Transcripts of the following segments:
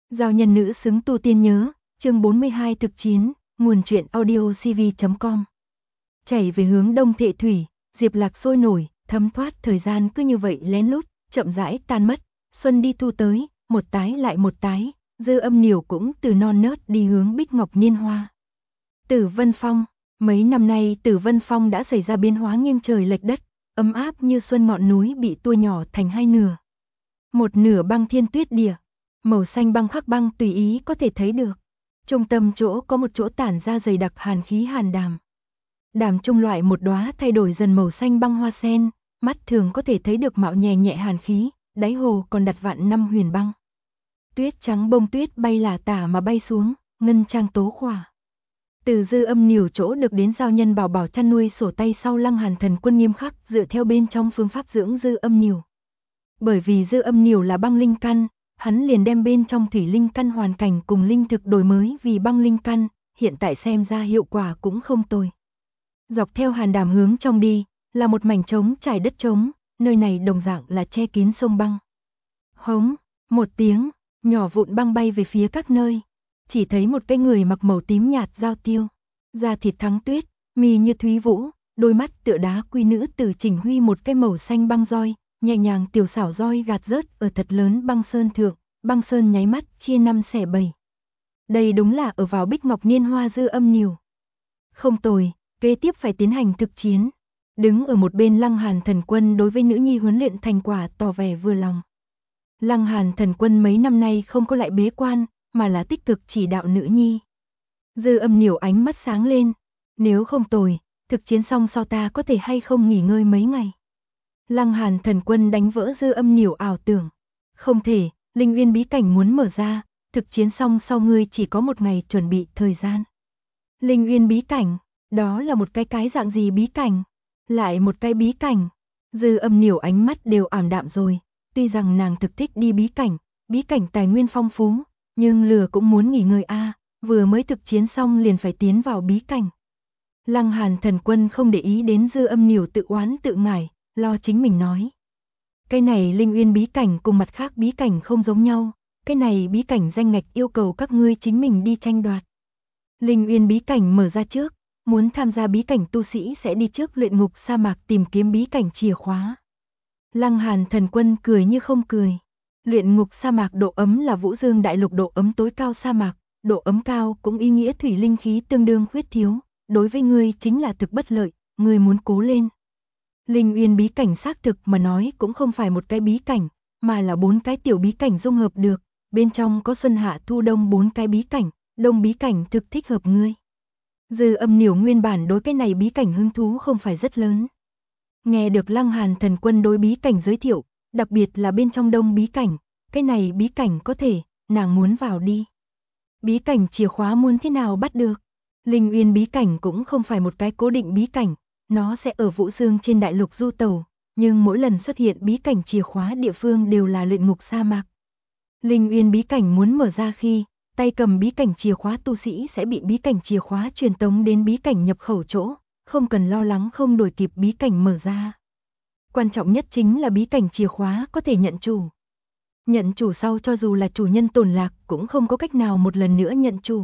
Giao nhân nữ xứng tu tiên nhớ, chương 42 thực chiến, nguồn truyện audio cv.com. Chảy về hướng đông thệ thủy, Diệp Lạc sôi nổi, thấm thoát thời gian cứ như vậy lén lút, chậm rãi tan mất, xuân đi thu tới, một tái lại một tái, Dư Âm Niểu cũng từ non nớt đi hướng bích ngọc niên hoa. Tử Vân Phong, mấy năm nay Tử Vân Phong đã xảy ra biến hóa nghiêng trời lệch đất, ấm áp như xuân ngọn núi bị tua nhỏ thành hai nửa. Một nửa băng thiên tuyết địa, màu xanh băng khắc băng tùy ý có thể thấy được. Trung tâm chỗ có một chỗ tản ra dày đặc hàn khí hàn đàm. Đàm trung loại một đóa thay đổi dần màu xanh băng hoa sen, mắt thường có thể thấy được mạo nhẹ nhẹ hàn khí, đáy hồ còn đặt vạn năm huyền băng. Tuyết trắng bông tuyết bay lả tả mà bay xuống, ngân trang tố khỏa. Từ Dư Âm Niểu chỗ được đến giao nhân bảo bảo chăn nuôi sổ tay sau Lăng Hàn Thần Quân nghiêm khắc dựa theo bên trong phương pháp dưỡng Dư Âm Niểu. Bởi vì Dư Âm Niểu là băng linh căn, hắn liền đem bên trong thủy linh căn hoàn cảnh cùng linh thực đổi mới vì băng linh căn, hiện tại xem ra hiệu quả cũng không tồi. Dọc theo hàn đàm hướng trong đi, là một mảnh trống trải đất trống, nơi này đồng dạng là che kín sông băng. Hống, một tiếng, nhỏ vụn băng bay về phía các nơi, chỉ thấy một cái người mặc màu tím nhạt giao tiêu, da thịt thắng tuyết, mi như thúy vũ, đôi mắt tựa đá quy nữ tử chỉnh huy một cái màu xanh băng roi, nhẹ nhàng tiểu xảo roi gạt rớt ở thật lớn băng sơn thượng, băng sơn nháy mắt chia năm xẻ bảy. Đây đúng là ở vào bích ngọc niên hoa Dư Âm Niểu. Không tồi, kế tiếp phải tiến hành thực chiến. Đứng ở một bên Lăng Hàn Thần Quân đối với nữ nhi huấn luyện thành quả tỏ vẻ vừa lòng. Lăng Hàn Thần Quân mấy năm nay không có lại bế quan, mà là tích cực chỉ đạo nữ nhi. Dư Âm Niểu ánh mắt sáng lên, nếu không tồi, thực chiến xong sau ta có thể hay không nghỉ ngơi mấy ngày. Lăng Hàn Thần Quân đánh vỡ Dư Âm Niểu ảo tưởng. Không thể, Linh Uyên bí cảnh muốn mở ra, thực chiến xong sau ngươi chỉ có một ngày chuẩn bị thời gian. Linh Uyên bí cảnh, đó là một cái dạng gì bí cảnh? Lại một cái bí cảnh. Dư Âm Niểu ánh mắt đều ảm đạm rồi, tuy rằng nàng thực thích đi bí cảnh tài nguyên phong phú, nhưng lừa cũng muốn nghỉ ngơi a, vừa mới thực chiến xong liền phải tiến vào bí cảnh. Lăng Hàn Thần Quân không để ý đến Dư Âm Niểu tự oán tự ngải, lo chính mình nói. Cái này Linh Uyên bí cảnh cùng mặt khác bí cảnh không giống nhau, cái này bí cảnh danh ngạch yêu cầu các ngươi chính mình đi tranh đoạt. Linh Uyên bí cảnh mở ra trước, muốn tham gia bí cảnh tu sĩ sẽ đi trước luyện ngục sa mạc tìm kiếm bí cảnh chìa khóa. Lăng Hàn Thần Quân cười như không cười. Luyện ngục sa mạc độ ấm là Vũ Dương đại lục độ ấm tối cao sa mạc, độ ấm cao cũng ý nghĩa thủy linh khí tương đương khuyết thiếu, đối với ngươi chính là thực bất lợi, ngươi muốn cố lên. Linh Uyên bí cảnh xác thực mà nói cũng không phải một cái bí cảnh, mà là 4 cái tiểu bí cảnh dung hợp được, bên trong có xuân hạ thu đông 4 cái bí cảnh, đông bí cảnh thực thích hợp ngươi. Dư Âm Niểu nguyên bản đối cái này bí cảnh hứng thú không phải rất lớn. Nghe được Lăng Hàn Thần Quân đối bí cảnh giới thiệu, đặc biệt là bên trong đông bí cảnh, cái này bí cảnh có thể, nàng muốn vào đi. Bí cảnh chìa khóa muốn thế nào bắt được? Linh Uyên bí cảnh cũng không phải một cái cố định bí cảnh, nó sẽ ở Vũ Dương trên đại lục du tẩu, nhưng mỗi lần xuất hiện bí cảnh chìa khóa địa phương đều là luyện ngục sa mạc. Linh Uyên bí cảnh muốn mở ra khi, tay cầm bí cảnh chìa khóa tu sĩ sẽ bị bí cảnh chìa khóa truyền tống đến bí cảnh nhập khẩu chỗ, không cần lo lắng không đuổi kịp bí cảnh mở ra. Quan trọng nhất chính là bí cảnh chìa khóa có thể nhận chủ. Nhận chủ sau cho dù là chủ nhân tổn lạc cũng không có cách nào một lần nữa nhận chủ.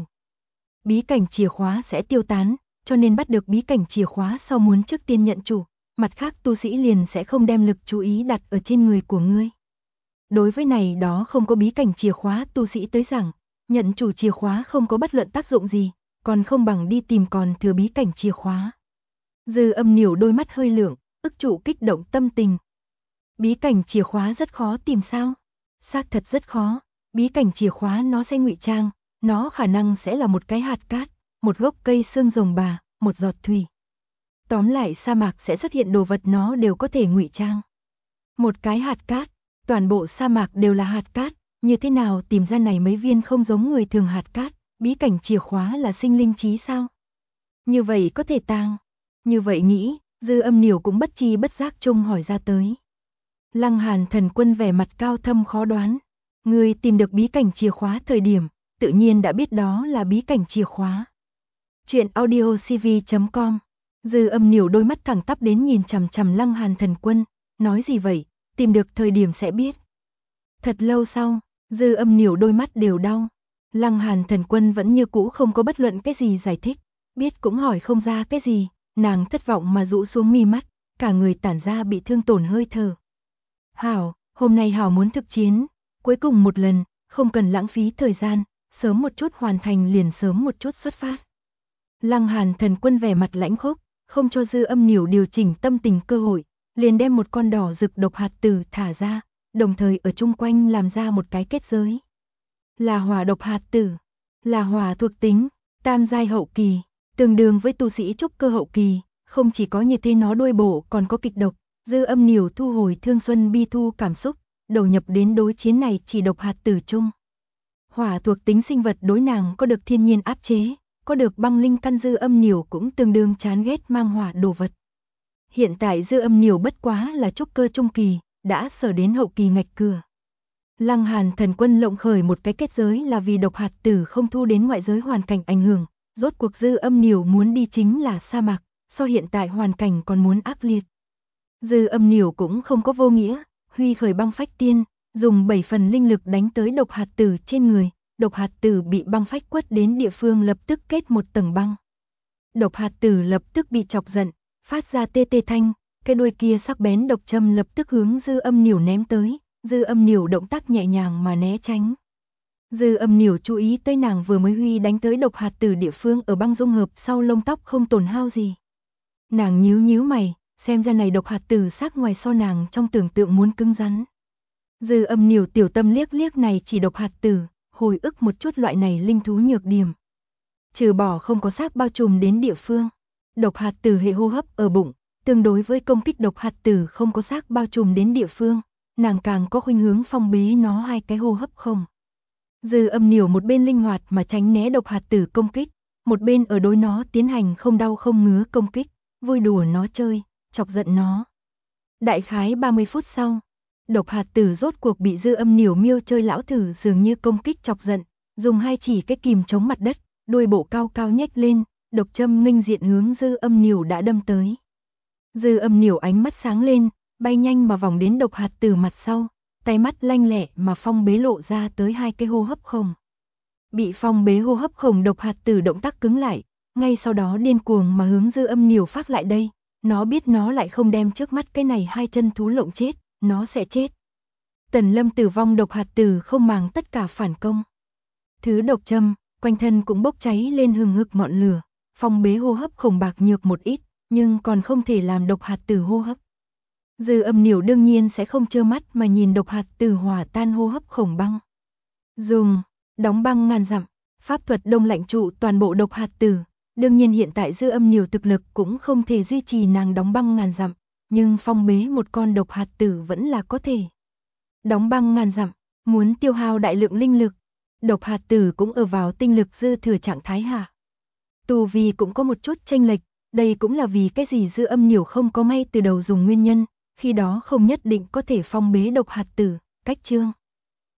Bí cảnh chìa khóa sẽ tiêu tán, cho nên bắt được bí cảnh chìa khóa sau muốn trước tiên nhận chủ, mặt khác tu sĩ liền sẽ không đem lực chú ý đặt ở trên người của ngươi. Đối với này đó không có bí cảnh chìa khóa tu sĩ tới rằng, nhận chủ chìa khóa không có bất luận tác dụng gì, còn không bằng đi tìm còn thừa bí cảnh chìa khóa. Dư Âm Niểu đôi mắt hơi lượng, ức trụ kích động tâm tình. Bí cảnh chìa khóa rất khó tìm sao? Xác thật rất khó, bí cảnh chìa khóa nó sẽ ngụy trang, nó khả năng sẽ là một cái hạt cát, một gốc cây xương rồng bà, một giọt thủy. Tóm lại sa mạc sẽ xuất hiện đồ vật nó đều có thể ngụy trang. Một cái hạt cát, toàn bộ sa mạc đều là hạt cát, như thế nào tìm ra này mấy viên không giống người thường hạt cát, bí cảnh chìa khóa là sinh linh trí sao? Như vậy có thể tàng. Như vậy nghĩ, Dư Âm Niểu cũng bất chi bất giác chung hỏi ra tới. Lăng Hàn Thần Quân vẻ mặt cao thâm khó đoán. Người tìm được bí cảnh chìa khóa thời điểm, tự nhiên đã biết đó là bí cảnh chìa khóa. Chuyện audio cv.com. Dư Âm Niểu đôi mắt thẳng tắp đến nhìn chằm chằm Lăng Hàn Thần Quân, nói gì vậy, tìm được thời điểm sẽ biết. Thật lâu sau, Dư Âm Nhiểu đôi mắt đều đau. Lăng Hàn Thần Quân vẫn như cũ không có bất luận cái gì giải thích, biết cũng hỏi không ra cái gì, nàng thất vọng mà rũ xuống mi mắt, cả người tản ra bị thương tổn hơi thở. Hảo, hôm nay Hảo muốn thực chiến, cuối cùng một lần, không cần lãng phí thời gian, sớm một chút hoàn thành liền sớm một chút xuất phát. Lăng Hàn Thần Quân vẻ mặt lãnh khốc, không cho Dư Âm Nhiểu điều chỉnh tâm tình cơ hội, liền đem một con đỏ rực độc hạt tử thả ra, đồng thời ở chung quanh làm ra một cái kết giới. Là hỏa độc hạt tử, là hỏa thuộc tính, tam giai hậu kỳ, tương đương với tu sĩ trúc cơ hậu kỳ, không chỉ có như thế nó đuôi bổ còn có kịch độc. Dư Âm Nhiểu thu hồi thương xuân bi thu cảm xúc, đầu nhập đến đối chiến này chỉ độc hạt tử chung. Hỏa thuộc tính sinh vật đối nàng có được thiên nhiên áp chế, có được băng linh căn. Dư Âm Nhiểu cũng tương đương chán ghét mang hỏa đồ vật. Hiện tại Dư Âm Nhiểu bất quá là trúc cơ trung kỳ, đã sở đến hậu kỳ ngạch cửa. Lăng Hàn Thần Quân lộng khởi một cái kết giới là vì độc hạt tử không thu đến ngoại giới hoàn cảnh ảnh hưởng, rốt cuộc Dư Âm Nhiểu muốn đi chính là sa mạc, so hiện tại hoàn cảnh còn muốn ác liệt. Dư Âm Nhiểu cũng không có vô nghĩa, huy khởi băng phách tiên, dùng 7 phần linh lực đánh tới độc hạt tử trên người, độc hạt tử bị băng phách quất đến địa phương lập tức kết một tầng băng. Độc hạt tử lập tức bị chọc giận, phát ra tê tê thanh, cái đuôi kia sắc bén độc châm lập tức hướng Dư Âm Nhiểu ném tới, Dư Âm Nhiểu động tác nhẹ nhàng mà né tránh. Dư Âm Nhiểu chú ý tới nàng vừa mới huy đánh tới độc hạt tử địa phương ở băng dung hợp sau lông tóc không tổn hao gì. Nàng nhíu nhíu mày, xem ra này độc hạt tử sắc ngoài so nàng trong tưởng tượng muốn cứng rắn. Dư Âm Nhiểu tiểu tâm liếc liếc này chỉ độc hạt tử, hồi ức một chút loại này linh thú nhược điểm. Trừ bỏ không có xác bao trùm đến địa phương, độc hạt tử hệ hô hấp ở bụng, tương đối với công kích độc hạt tử không có xác bao trùm đến địa phương, nàng càng có khuynh hướng phong bế nó hai cái hô hấp không. Dư Âm Nhiểu một bên linh hoạt mà tránh né độc hạt tử công kích, một bên ở đối nó tiến hành không đau không ngứa công kích, vui đùa nó chơi, chọc giận nó. Đại khái 30 phút sau, độc hạt tử rốt cuộc bị Dư Âm Nhiểu miêu chơi lão thử dường như công kích chọc giận, dùng hai chỉ cái kìm chống mặt đất, đuôi bộ cao cao nhếch lên, độc châm nghênh diện hướng Dư Âm Nhiểu đã đâm tới. Dư Âm Nhiểu ánh mắt sáng lên, bay nhanh mà vòng đến độc hạt tử mặt sau, tay mắt lanh lẹ mà phong bế lộ ra tới hai cái hô hấp khổng. Bị phong bế hô hấp khổng độc hạt tử động tác cứng lại, ngay sau đó điên cuồng mà hướng Dư Âm Nhiểu phát lại đây, nó biết nó lại không đem trước mắt cái này hai chân thú lộng chết, nó sẽ chết. Tần Lâm tử vong độc hạt tử không màng tất cả phản công. Thứ độc châm, quanh thân cũng bốc cháy lên hừng hực ngọn lửa, phong bế hô hấp khổng bạc nhược một ít, nhưng còn không thể làm độc hạt tử hô hấp. Dư Âm Nhiểu đương nhiên sẽ không trơ mắt mà nhìn độc hạt tử hòa tan hô hấp khổng băng. Dùng đóng băng ngàn dặm, pháp thuật đông lạnh trụ toàn bộ độc hạt tử. Đương nhiên hiện tại Dư Âm Nhiểu thực lực cũng không thể duy trì nàng đóng băng ngàn dặm, nhưng phong bế một con độc hạt tử vẫn là có thể. Đóng băng ngàn dặm, muốn tiêu hao đại lượng linh lực, độc hạt tử cũng ở vào tinh lực dư thừa trạng thái hạ. Tu vi cũng có một chút chênh lệch, đây cũng là vì cái gì Dư Âm Nhiểu không có may từ đầu dùng nguyên nhân, khi đó không nhất định có thể phong bế độc hạt tử. Cách chương